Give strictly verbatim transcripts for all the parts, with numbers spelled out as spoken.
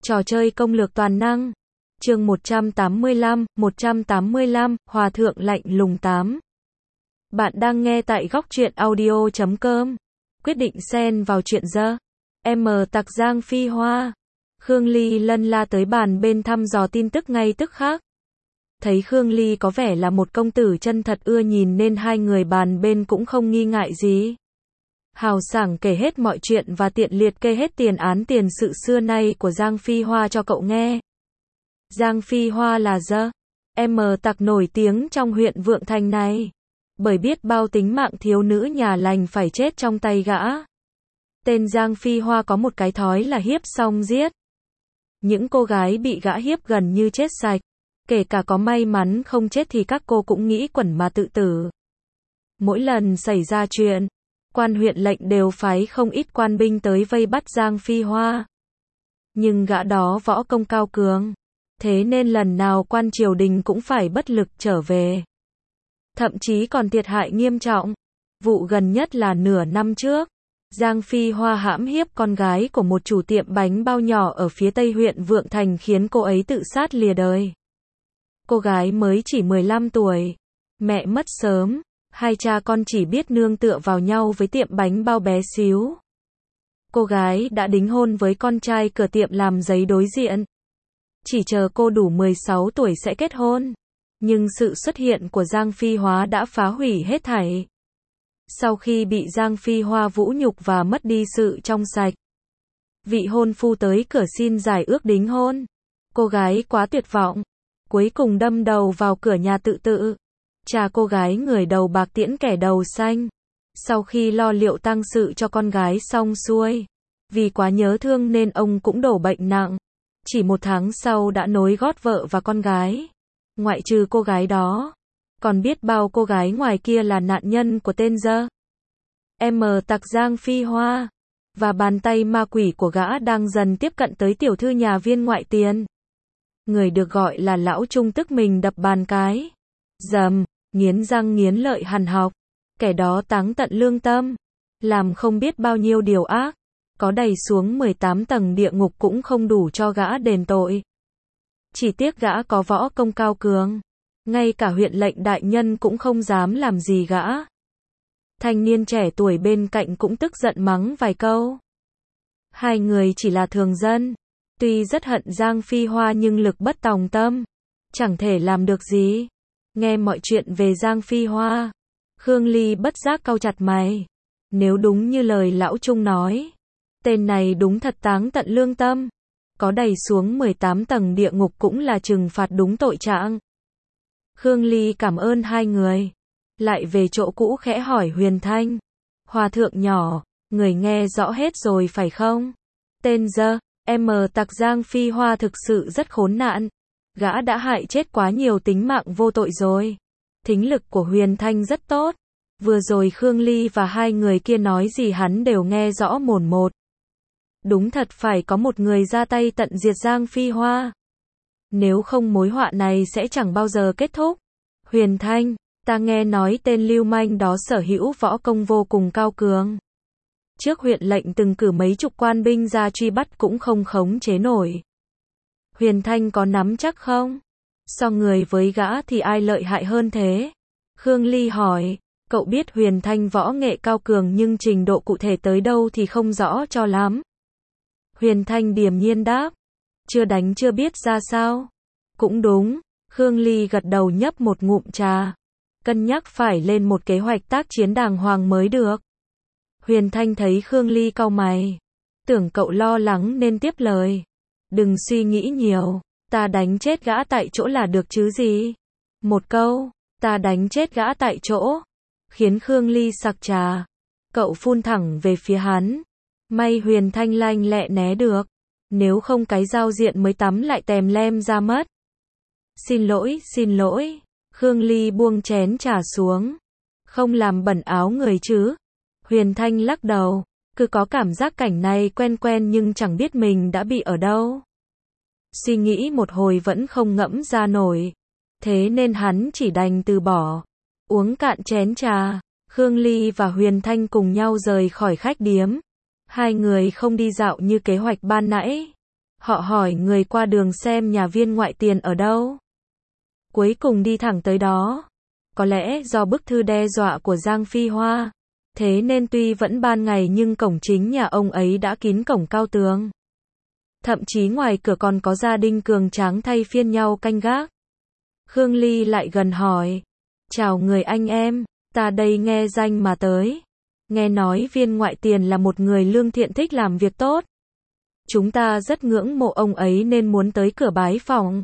Trò chơi công lược toàn năng. Chương một trăm tám mươi lăm, một trăm tám mươi lăm, Hòa thượng lạnh lùng tám. Bạn đang nghe tại góc truyện audio chấm com. Quyết định xen vào chuyện dơ. M tặc Giang Phi Hoa. Khương Ly lân la tới bàn bên thăm dò tin tức ngay tức khắc. Thấy Khương Ly có vẻ là một công tử chân thật ưa nhìn nên hai người bàn bên cũng không nghi ngại gì. Hào sảng kể hết mọi chuyện và tiện liệt kê hết tiền án tiền sự xưa nay của Giang Phi Hoa cho cậu nghe. Giang Phi Hoa là dơ, M tặc nổi tiếng trong huyện Vượng Thành này. Bởi biết bao tính mạng thiếu nữ nhà lành phải chết trong tay gã. Tên Giang Phi Hoa có một cái thói là hiếp xong giết. Những cô gái bị gã hiếp gần như chết sạch. Kể cả có may mắn không chết thì các cô cũng nghĩ quẩn mà tự tử. Mỗi lần xảy ra chuyện, quan huyện lệnh đều phái không ít quan binh tới vây bắt Giang Phi Hoa. Nhưng gã đó võ công cao cường. Thế nên lần nào quan triều đình cũng phải bất lực trở về. Thậm chí còn thiệt hại nghiêm trọng. Vụ gần nhất là nửa năm trước. Giang Phi Hoa hãm hiếp con gái của một chủ tiệm bánh bao nhỏ ở phía tây huyện Vượng Thành khiến cô ấy tự sát lìa đời. Cô gái mới chỉ mười lăm tuổi. Mẹ mất sớm. Hai cha con chỉ biết nương tựa vào nhau với tiệm bánh bao bé xíu. Cô gái đã đính hôn với con trai cửa tiệm làm giấy đối diện. Chỉ chờ cô đủ mười sáu tuổi sẽ kết hôn. Nhưng sự xuất hiện của Giang Phi Hoa đã phá hủy hết thảy. Sau khi bị Giang Phi Hoa vũ nhục và mất đi sự trong sạch, vị hôn phu tới cửa xin giải ước đính hôn. Cô gái quá tuyệt vọng. Cuối cùng đâm đầu vào cửa nhà tự tử. Cha cô gái người đầu bạc tiễn kẻ đầu xanh. Sau khi lo liệu tang sự cho con gái xong xuôi, vì quá nhớ thương nên ông cũng đổ bệnh nặng. Chỉ một tháng sau đã nối gót vợ và con gái. Ngoại trừ cô gái đó, còn biết bao cô gái ngoài kia là nạn nhân của tên dơ M tặc Giang Phi Hoa. Và bàn tay ma quỷ của gã đang dần tiếp cận tới tiểu thư nhà viên ngoại tiền. Người được gọi là lão Trung tức mình đập bàn cái. Dầm, nghiến răng nghiến lợi hằn học. Kẻ đó táng tận lương tâm. Làm không biết bao nhiêu điều ác. Có đày xuống mười tám tầng địa ngục cũng không đủ cho gã đền tội. Chỉ tiếc gã có võ công cao cường. Ngay cả huyện lệnh đại nhân cũng không dám làm gì gã. Thanh niên trẻ tuổi bên cạnh cũng tức giận mắng vài câu. Hai người chỉ là thường dân. Tuy rất hận Giang Phi Hoa nhưng lực bất tòng tâm. Chẳng thể làm được gì. Nghe mọi chuyện về Giang Phi Hoa, Khương Ly bất giác cau chặt mày. Nếu đúng như lời lão Trung nói, tên này đúng thật táng tận lương tâm. Có đày xuống mười tám tầng địa ngục cũng là trừng phạt đúng tội trạng. Khương Ly cảm ơn hai người. Lại về chỗ cũ khẽ hỏi Huyền Thanh. Hòa thượng nhỏ, người nghe rõ hết rồi phải không? Tên dơ M tặc Giang Phi Hoa thực sự rất khốn nạn. Gã đã hại chết quá nhiều tính mạng vô tội rồi. Thính lực của Huyền Thanh rất tốt. Vừa rồi Khương Ly và hai người kia nói gì hắn đều nghe rõ mồn một. Đúng thật phải có một người ra tay tận diệt Giang Phi Hoa. Nếu không mối họa này sẽ chẳng bao giờ kết thúc. Huyền Thanh, ta nghe nói tên lưu manh đó sở hữu võ công vô cùng cao cường. Trước huyện lệnh từng cử mấy chục quan binh ra truy bắt cũng không khống chế nổi. Huyền Thanh có nắm chắc không? So người với gã thì ai lợi hại hơn thế? Khương Ly hỏi. Cậu biết Huyền Thanh võ nghệ cao cường nhưng trình độ cụ thể tới đâu thì không rõ cho lắm. Huyền Thanh điềm nhiên đáp. Chưa đánh chưa biết ra sao. Cũng đúng. Khương Ly gật đầu nhấp một ngụm trà. Cân nhắc phải lên một kế hoạch tác chiến đàng hoàng mới được. Huyền Thanh thấy Khương Ly cau mày. Tưởng cậu lo lắng nên tiếp lời. Đừng suy nghĩ nhiều. Ta đánh chết gã tại chỗ là được chứ gì. Một câu. Ta đánh chết gã tại chỗ. Khiến Khương Ly sặc trà. Cậu phun thẳng về phía hắn. May Huyền Thanh lanh lẹ né được. Nếu không cái giao diện mới tắm lại tèm lem ra mất. Xin lỗi, xin lỗi. Khương Ly buông chén trà xuống. Không làm bẩn áo người chứ. Huyền Thanh lắc đầu. Cứ có cảm giác cảnh này quen quen nhưng chẳng biết mình đã bị ở đâu. Suy nghĩ một hồi vẫn không ngẫm ra nổi. Thế nên hắn chỉ đành từ bỏ. Uống cạn chén trà. Khương Ly và Huyền Thanh cùng nhau rời khỏi khách điếm. Hai người không đi dạo như kế hoạch ban nãy. Họ hỏi người qua đường xem nhà viên ngoại tiền ở đâu. Cuối cùng đi thẳng tới đó. Có lẽ do bức thư đe dọa của Giang Phi Hoa, thế nên tuy vẫn ban ngày nhưng cổng chính nhà ông ấy đã kín cổng cao tường. Thậm chí ngoài cửa còn có gia đình cường tráng thay phiên nhau canh gác. Khương Ly lại gần hỏi. Chào người anh em, ta đây nghe danh mà tới. Nghe nói viên ngoại tiền là một người lương thiện thích làm việc tốt. Chúng ta rất ngưỡng mộ ông ấy nên muốn tới cửa bái phỏng.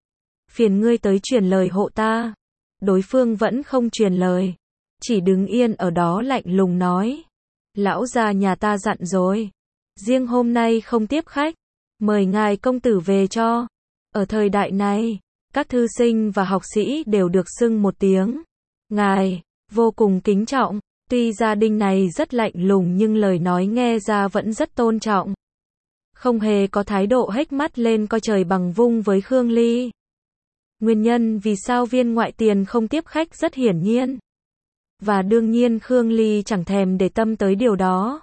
Phiền ngươi tới truyền lời hộ ta. Đối phương vẫn không truyền lời. Chỉ đứng yên ở đó lạnh lùng nói. Lão già nhà ta dặn rồi. Riêng hôm nay không tiếp khách. Mời ngài công tử về cho. Ở thời đại này, các thư sinh và học sĩ đều được xưng một tiếng. Ngài, vô cùng kính trọng. Tuy gia đình này rất lạnh lùng nhưng lời nói nghe ra vẫn rất tôn trọng. Không hề có thái độ hếch mắt lên coi trời bằng vung với Khương Ly. Nguyên nhân vì sao viên ngoại tiền không tiếp khách rất hiển nhiên. Và đương nhiên Khương Ly chẳng thèm để tâm tới điều đó.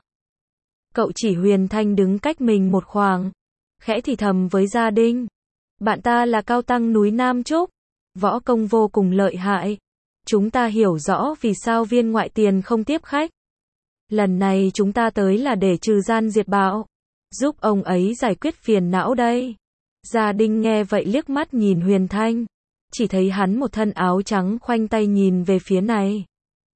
Cậu chỉ Huyền Thanh đứng cách mình một khoảng. Khẽ thì thầm với gia đình. Bạn ta là cao tăng núi Nam Trúc. Võ công vô cùng lợi hại. Chúng ta hiểu rõ vì sao viên ngoại tiền không tiếp khách. Lần này chúng ta tới là để trừ gian diệt bạo. Giúp ông ấy giải quyết phiền não đây. Gia đình nghe vậy liếc mắt nhìn Huyền Thanh. Chỉ thấy hắn một thân áo trắng khoanh tay nhìn về phía này.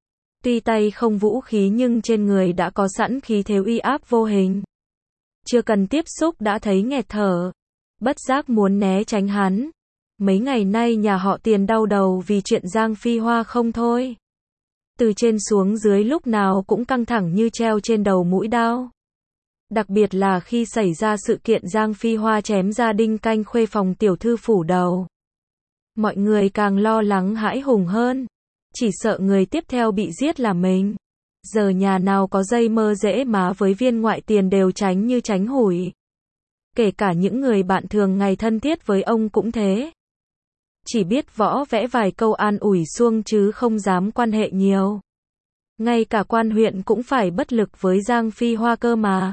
Tuy tay không vũ khí nhưng trên người đã có sẵn khí thế uy áp vô hình. Chưa cần tiếp xúc đã thấy nghẹt thở. Bất giác muốn né tránh hắn. Mấy ngày nay nhà họ Tiền đau đầu vì chuyện Giang Phi Hoa không thôi. Từ trên xuống dưới lúc nào cũng căng thẳng như treo trên đầu mũi đao. Đặc biệt là khi xảy ra sự kiện Giang Phi Hoa chém gia đình canh khuê phòng tiểu thư phủ đầu. Mọi người càng lo lắng hãi hùng hơn. Chỉ sợ người tiếp theo bị giết là mình. Giờ nhà nào có dây mơ dễ má với viên ngoại tiền đều tránh như tránh hủi. Kể cả những người bạn thường ngày thân thiết với ông cũng thế. Chỉ biết võ vẽ vài câu an ủi xuông chứ không dám quan hệ nhiều. Ngay cả quan huyện cũng phải bất lực với Giang Phi Hoa cơ mà.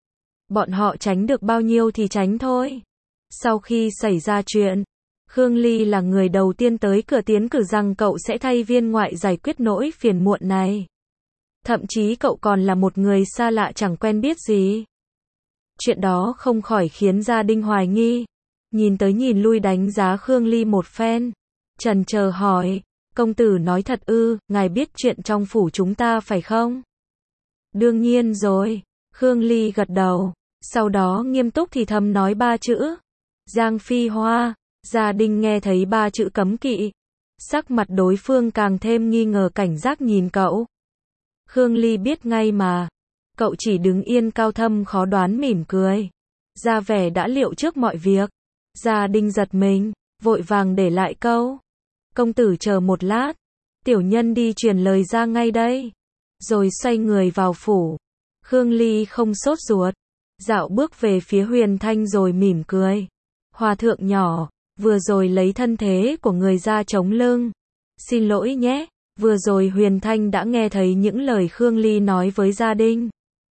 Bọn họ tránh được bao nhiêu thì tránh thôi. Sau khi xảy ra chuyện, Khương Ly là người đầu tiên tới cửa tiến cử rằng cậu sẽ thay viên ngoại giải quyết nỗi phiền muộn này. Thậm chí cậu còn là một người xa lạ chẳng quen biết gì. Chuyện đó không khỏi khiến gia đình hoài nghi. Nhìn tới nhìn lui đánh giá Khương Ly một phen. Chần chờ hỏi, công tử nói thật ư, ngài biết chuyện trong phủ chúng ta phải không? Đương nhiên rồi. Khương Ly gật đầu. Sau đó nghiêm túc thì thầm nói ba chữ. Giang Phi Hoa. Gia đình nghe thấy ba chữ cấm kỵ. Sắc mặt đối phương càng thêm nghi ngờ cảnh giác nhìn cậu. Khương Ly biết ngay mà. Cậu chỉ đứng yên cao thâm khó đoán mỉm cười. Ra vẻ đã liệu trước mọi việc. Gia đình giật mình, vội vàng để lại câu. Công tử chờ một lát. Tiểu nhân đi truyền lời ra ngay đây. Rồi xoay người vào phủ. Khương Ly không sốt ruột. Dạo bước về phía Huyền Thanh rồi mỉm cười. Hòa thượng nhỏ, vừa rồi lấy thân thế của người ra chống lưng. Xin lỗi nhé, vừa rồi Huyền Thanh đã nghe thấy những lời Khương Ly nói với gia đình.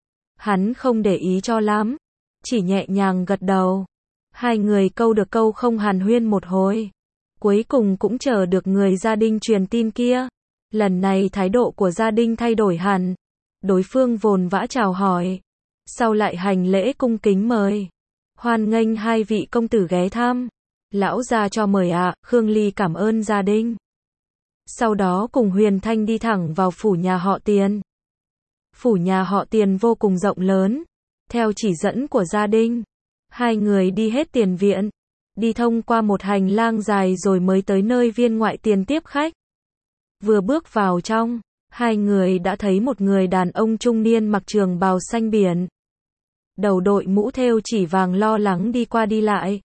Hắn không để ý cho lắm. Chỉ nhẹ nhàng gật đầu. Hai người câu được câu không hàn huyên một hồi. Cuối cùng cũng chờ được người gia đình truyền tin kia. Lần này thái độ của gia đình thay đổi hẳn. Đối phương vồn vã chào hỏi. Sau lại hành lễ cung kính mời. Hoan nghênh hai vị công tử ghé thăm. Lão gia cho mời ạ, à, Khương Ly cảm ơn gia đình. Sau đó cùng Huyền Thanh đi thẳng vào phủ nhà họ Tiền. Phủ nhà họ Tiền vô cùng rộng lớn. Theo chỉ dẫn của gia đình, hai người đi hết tiền viện, đi thông qua một hành lang dài rồi mới tới nơi viên ngoại tiền tiếp khách. Vừa bước vào trong, hai người đã thấy một người đàn ông trung niên mặc trường bào xanh biển. Đầu đội mũ thêu chỉ vàng lo lắng đi qua đi lại.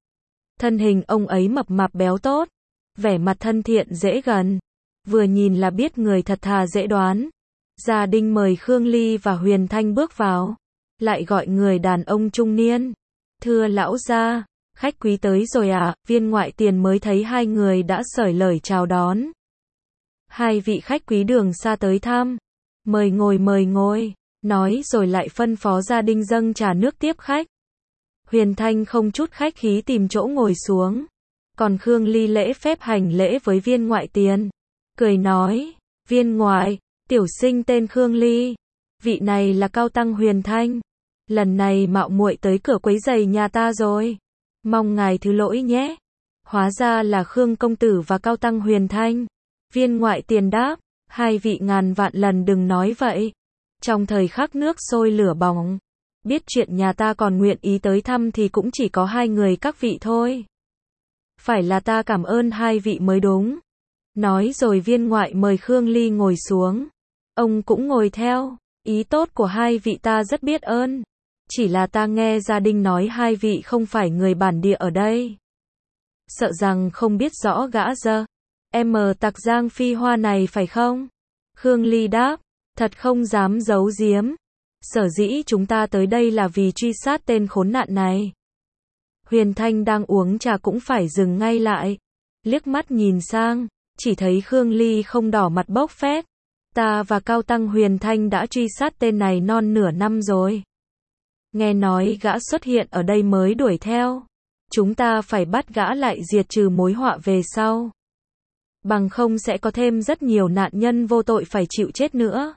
Thân hình ông ấy mập mạp béo tốt, vẻ mặt thân thiện dễ gần. Vừa nhìn là biết người thật thà dễ đoán. Gia đình mời Khương Ly và Huyền Thanh bước vào. Lại gọi người đàn ông trung niên. Thưa lão gia, khách quý tới rồi ạ, à? Viên ngoại tiền mới thấy hai người đã sởi lời chào đón. Hai vị khách quý đường xa tới thăm. Mời ngồi mời ngồi. Nói rồi lại phân phó gia đình dâng trà nước tiếp khách. Huyền Thanh không chút khách khí tìm chỗ ngồi xuống. Còn Khương Ly lễ phép hành lễ với viên ngoại tiền. Cười nói, viên ngoại, tiểu sinh tên Khương Ly. Vị này là cao tăng Huyền Thanh. Lần này mạo muội tới cửa quấy giày nhà ta rồi. Mong ngài thứ lỗi nhé. Hóa ra là Khương công tử và cao tăng Huyền Thanh. Viên ngoại tiền đáp, hai vị ngàn vạn lần đừng nói vậy. Trong thời khắc nước sôi lửa bỏng, biết chuyện nhà ta còn nguyện ý tới thăm thì cũng chỉ có hai người các vị thôi. Phải là ta cảm ơn hai vị mới đúng. Nói rồi viên ngoại mời Khương Ly ngồi xuống. Ông cũng ngồi theo. Ý tốt của hai vị ta rất biết ơn. Chỉ là ta nghe gia đình nói hai vị không phải người bản địa ở đây. Sợ rằng không biết rõ gã dơ em tặc Giang Phi Hoa này phải không? Khương Ly đáp, thật không dám giấu giếm. Sở dĩ chúng ta tới đây là vì truy sát tên khốn nạn này. Huyền Thanh đang uống trà cũng phải dừng ngay lại. Liếc mắt nhìn sang, chỉ thấy Khương Ly không đỏ mặt bốc phét. Ta và cao tăng Huyền Thanh đã truy sát tên này non nửa năm rồi. Nghe nói gã xuất hiện ở đây mới đuổi theo. Chúng ta phải bắt gã lại diệt trừ mối họa về sau. Bằng không sẽ có thêm rất nhiều nạn nhân vô tội phải chịu chết nữa.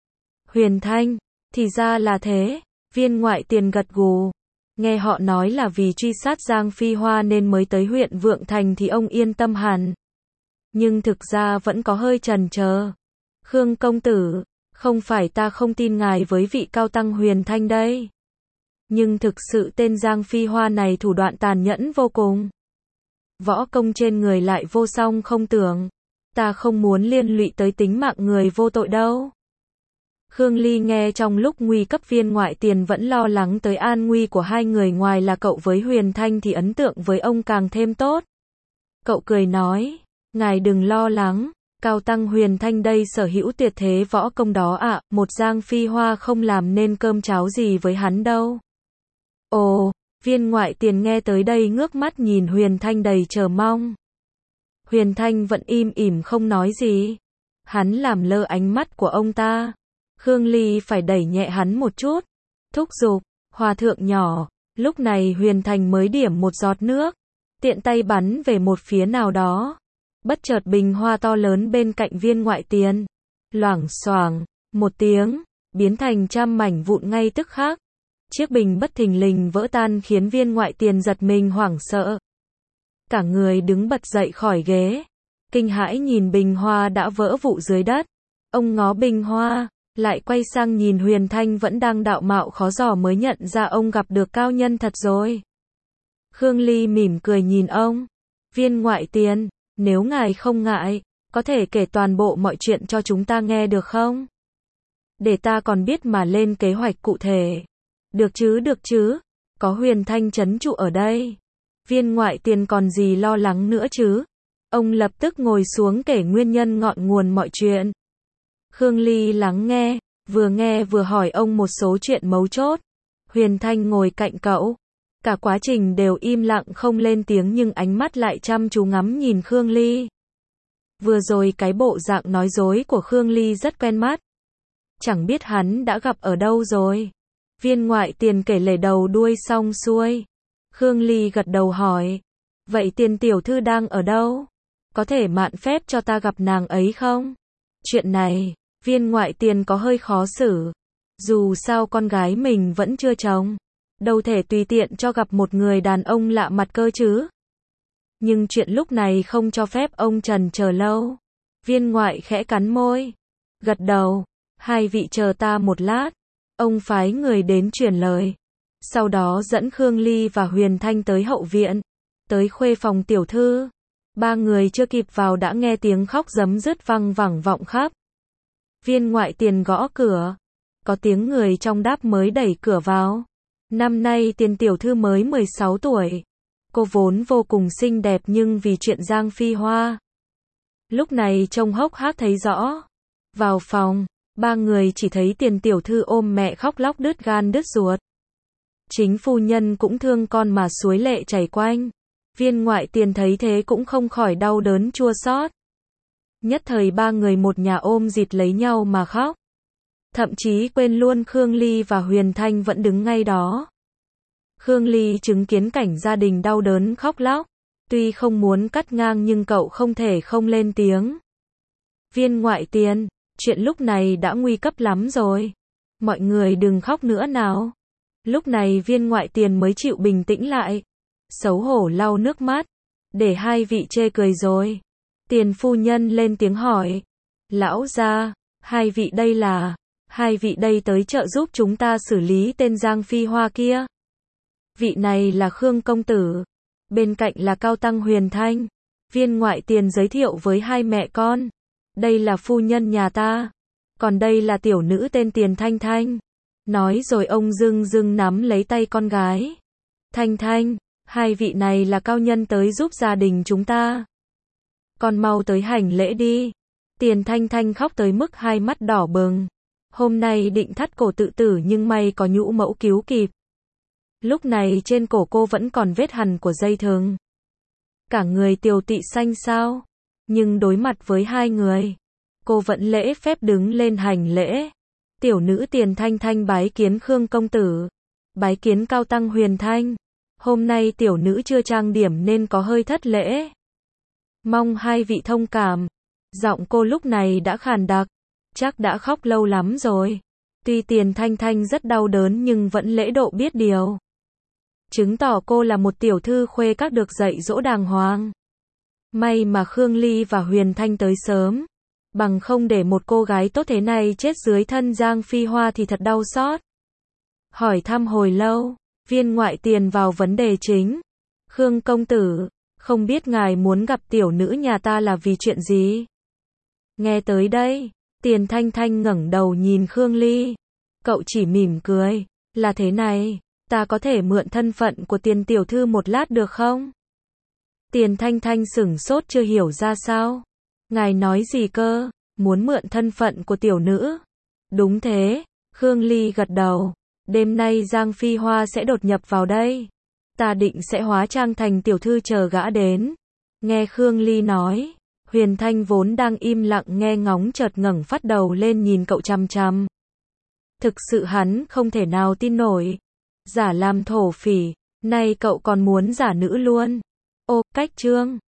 Huyền Thanh, thì ra là thế. Viên ngoại tiền gật gù. Nghe họ nói là vì truy sát Giang Phi Hoa nên mới tới huyện Vượng Thành thì ông yên tâm hẳn. Nhưng thực ra vẫn có hơi chần chờ. Khương công tử, không phải ta không tin ngài với vị cao tăng Huyền Thanh đây. Nhưng thực sự tên Giang Phi Hoa này thủ đoạn tàn nhẫn vô cùng. Võ công trên người lại vô song không tưởng. Ta không muốn liên lụy tới tính mạng người vô tội đâu. Khương Ly nghe trong lúc nguy cấp viên ngoại tiền vẫn lo lắng tới an nguy của hai người, ngoài là cậu với Huyền Thanh thì ấn tượng với ông càng thêm tốt. Cậu cười nói, ngài đừng lo lắng, cao tăng Huyền Thanh đây sở hữu tuyệt thế võ công đó ạ, à, một Giang Phi Hoa không làm nên cơm cháo gì với hắn đâu. Ồ, viên ngoại tiền nghe tới đây ngước mắt nhìn Huyền Thanh đầy chờ mong. Huyền Thanh vẫn im ỉm không nói gì. Hắn làm lơ ánh mắt của ông ta. Khương Ly phải đẩy nhẹ hắn một chút. Thúc giục, hòa thượng nhỏ. Lúc này Huyền Thanh mới điểm một giọt nước. Tiện tay bắn về một phía nào đó. Bất chợt bình hoa to lớn bên cạnh viên ngoại tiền. Loảng xoảng, một tiếng, biến thành trăm mảnh vụn ngay tức khắc. Chiếc bình bất thình lình vỡ tan khiến viên ngoại tiền giật mình hoảng sợ. Cả người đứng bật dậy khỏi ghế. Kinh hãi nhìn bình hoa đã vỡ vụn dưới đất. Ông ngó bình hoa, lại quay sang nhìn Huyền Thanh vẫn đang đạo mạo khó dò mới nhận ra ông gặp được cao nhân thật rồi. Khương Ly mỉm cười nhìn ông. Viên ngoại tiền, nếu ngài không ngại, có thể kể toàn bộ mọi chuyện cho chúng ta nghe được không? Để ta còn biết mà lên kế hoạch cụ thể. Được chứ, được chứ. Có Huyền Thanh trấn trụ ở đây. Viên ngoại tiền còn gì lo lắng nữa chứ? Ông lập tức ngồi xuống kể nguyên nhân ngọn nguồn mọi chuyện. Khương Ly lắng nghe, vừa nghe vừa hỏi ông một số chuyện mấu chốt. Huyền Thanh ngồi cạnh cậu. Cả quá trình đều im lặng không lên tiếng nhưng ánh mắt lại chăm chú ngắm nhìn Khương Ly. Vừa rồi cái bộ dạng nói dối của Khương Ly rất quen mắt. Chẳng biết hắn đã gặp ở đâu rồi. Viên ngoại tiền kể lể đầu đuôi xong xuôi. Khương Ly gật đầu hỏi. Vậy tiền tiểu thư đang ở đâu? Có thể mạn phép cho ta gặp nàng ấy không? Chuyện này, viên ngoại tiền có hơi khó xử. Dù sao con gái mình vẫn chưa chồng. Đâu thể tùy tiện cho gặp một người đàn ông lạ mặt cơ chứ. Nhưng chuyện lúc này không cho phép ông trần chờ lâu. Viên ngoại khẽ cắn môi. Gật đầu. Hai vị chờ ta một lát. Ông phái người đến truyền lời. Sau đó dẫn Khương Ly và Huyền Thanh tới hậu viện. Tới khuê phòng tiểu thư. Ba người chưa kịp vào đã nghe tiếng khóc rấm rứt văng vẳng vọng khắp. Viên ngoại tiền gõ cửa. Có tiếng người trong đáp mới đẩy cửa vào. Năm nay tiền tiểu thư mới mười sáu tuổi. Cô vốn vô cùng xinh đẹp nhưng vì chuyện Giang Phi Hoa. Lúc này trông hốc hác thấy rõ. Vào phòng, ba người chỉ thấy tiền tiểu thư ôm mẹ khóc lóc đứt gan đứt ruột. Chính phu nhân cũng thương con mà suối lệ chảy quanh. Viên ngoại tiền thấy thế cũng không khỏi đau đớn chua xót. Nhất thời ba người một nhà ôm dịt lấy nhau mà khóc. Thậm chí quên luôn Khương Ly và Huyền Thanh vẫn đứng ngay đó. Khương Ly chứng kiến cảnh gia đình đau đớn khóc lóc. Tuy không muốn cắt ngang nhưng cậu không thể không lên tiếng. Viên ngoại tiền, chuyện lúc này đã nguy cấp lắm rồi. Mọi người đừng khóc nữa nào. Lúc này viên ngoại tiền mới chịu bình tĩnh lại. Xấu hổ lau nước mắt. Để hai vị chê cười rồi. Tiền phu nhân lên tiếng hỏi. Lão gia, hai vị đây là... Hai vị đây tới trợ giúp chúng ta xử lý tên Giang Phi Hoa kia. Vị này là Khương công tử. Bên cạnh là Cao Tăng Huyền Thanh. Viên ngoại tiền giới thiệu với hai mẹ con. Đây là phu nhân nhà ta. Còn đây là tiểu nữ tên Tiền Thanh Thanh. Nói rồi ông dưng dưng nắm lấy tay con gái. Thanh Thanh, hai vị này là cao nhân tới giúp gia đình chúng ta. Con mau tới hành lễ đi. Tiền Thanh Thanh khóc tới mức hai mắt đỏ bừng. Hôm nay định thắt cổ tự tử nhưng may có nhũ mẫu cứu kịp. Lúc này trên cổ cô vẫn còn vết hằn của dây thừng. Cả người tiều tụy xanh xao. Nhưng đối mặt với hai người, cô vẫn lễ phép đứng lên hành lễ. Tiểu nữ Tiền Thanh Thanh bái kiến Khương công tử. Bái kiến Cao Tăng Huyền Thanh. Hôm nay tiểu nữ chưa trang điểm nên có hơi thất lễ. Mong hai vị thông cảm. Giọng cô lúc này đã khàn đặc. Chắc đã khóc lâu lắm rồi. Tuy Tiền Thanh Thanh rất đau đớn nhưng vẫn lễ độ biết điều. Chứng tỏ cô là một tiểu thư khuê các được dạy dỗ đàng hoàng. May mà Khương Ly và Huyền Thanh tới sớm. Bằng không để một cô gái tốt thế này chết dưới thân Giang Phi Hoa thì thật đau xót. Hỏi thăm hồi lâu, viên ngoại tiền vào vấn đề chính. Khương công tử, không biết ngài muốn gặp tiểu nữ nhà ta là vì chuyện gì? Nghe tới đây, Tiền Thanh Thanh ngẩng đầu nhìn Khương Ly. Cậu chỉ mỉm cười. Là thế này, ta có thể mượn thân phận của Tiền tiểu thư một lát được không? Tiền Thanh Thanh sửng sốt chưa hiểu ra sao. Ngài nói gì cơ? Muốn mượn thân phận của tiểu nữ? Đúng thế, Khương Ly gật đầu. Đêm nay Giang Phi Hoa sẽ đột nhập vào đây. Ta định sẽ hóa trang thành tiểu thư chờ gã đến. Nghe Khương Ly nói, Huyền Thanh vốn đang im lặng nghe ngóng chợt ngẩng phát đầu lên nhìn cậu chằm chằm. Thực sự hắn không thể nào tin nổi. Giả làm thổ phỉ, nay cậu còn muốn giả nữ luôn. Ô, cách trương.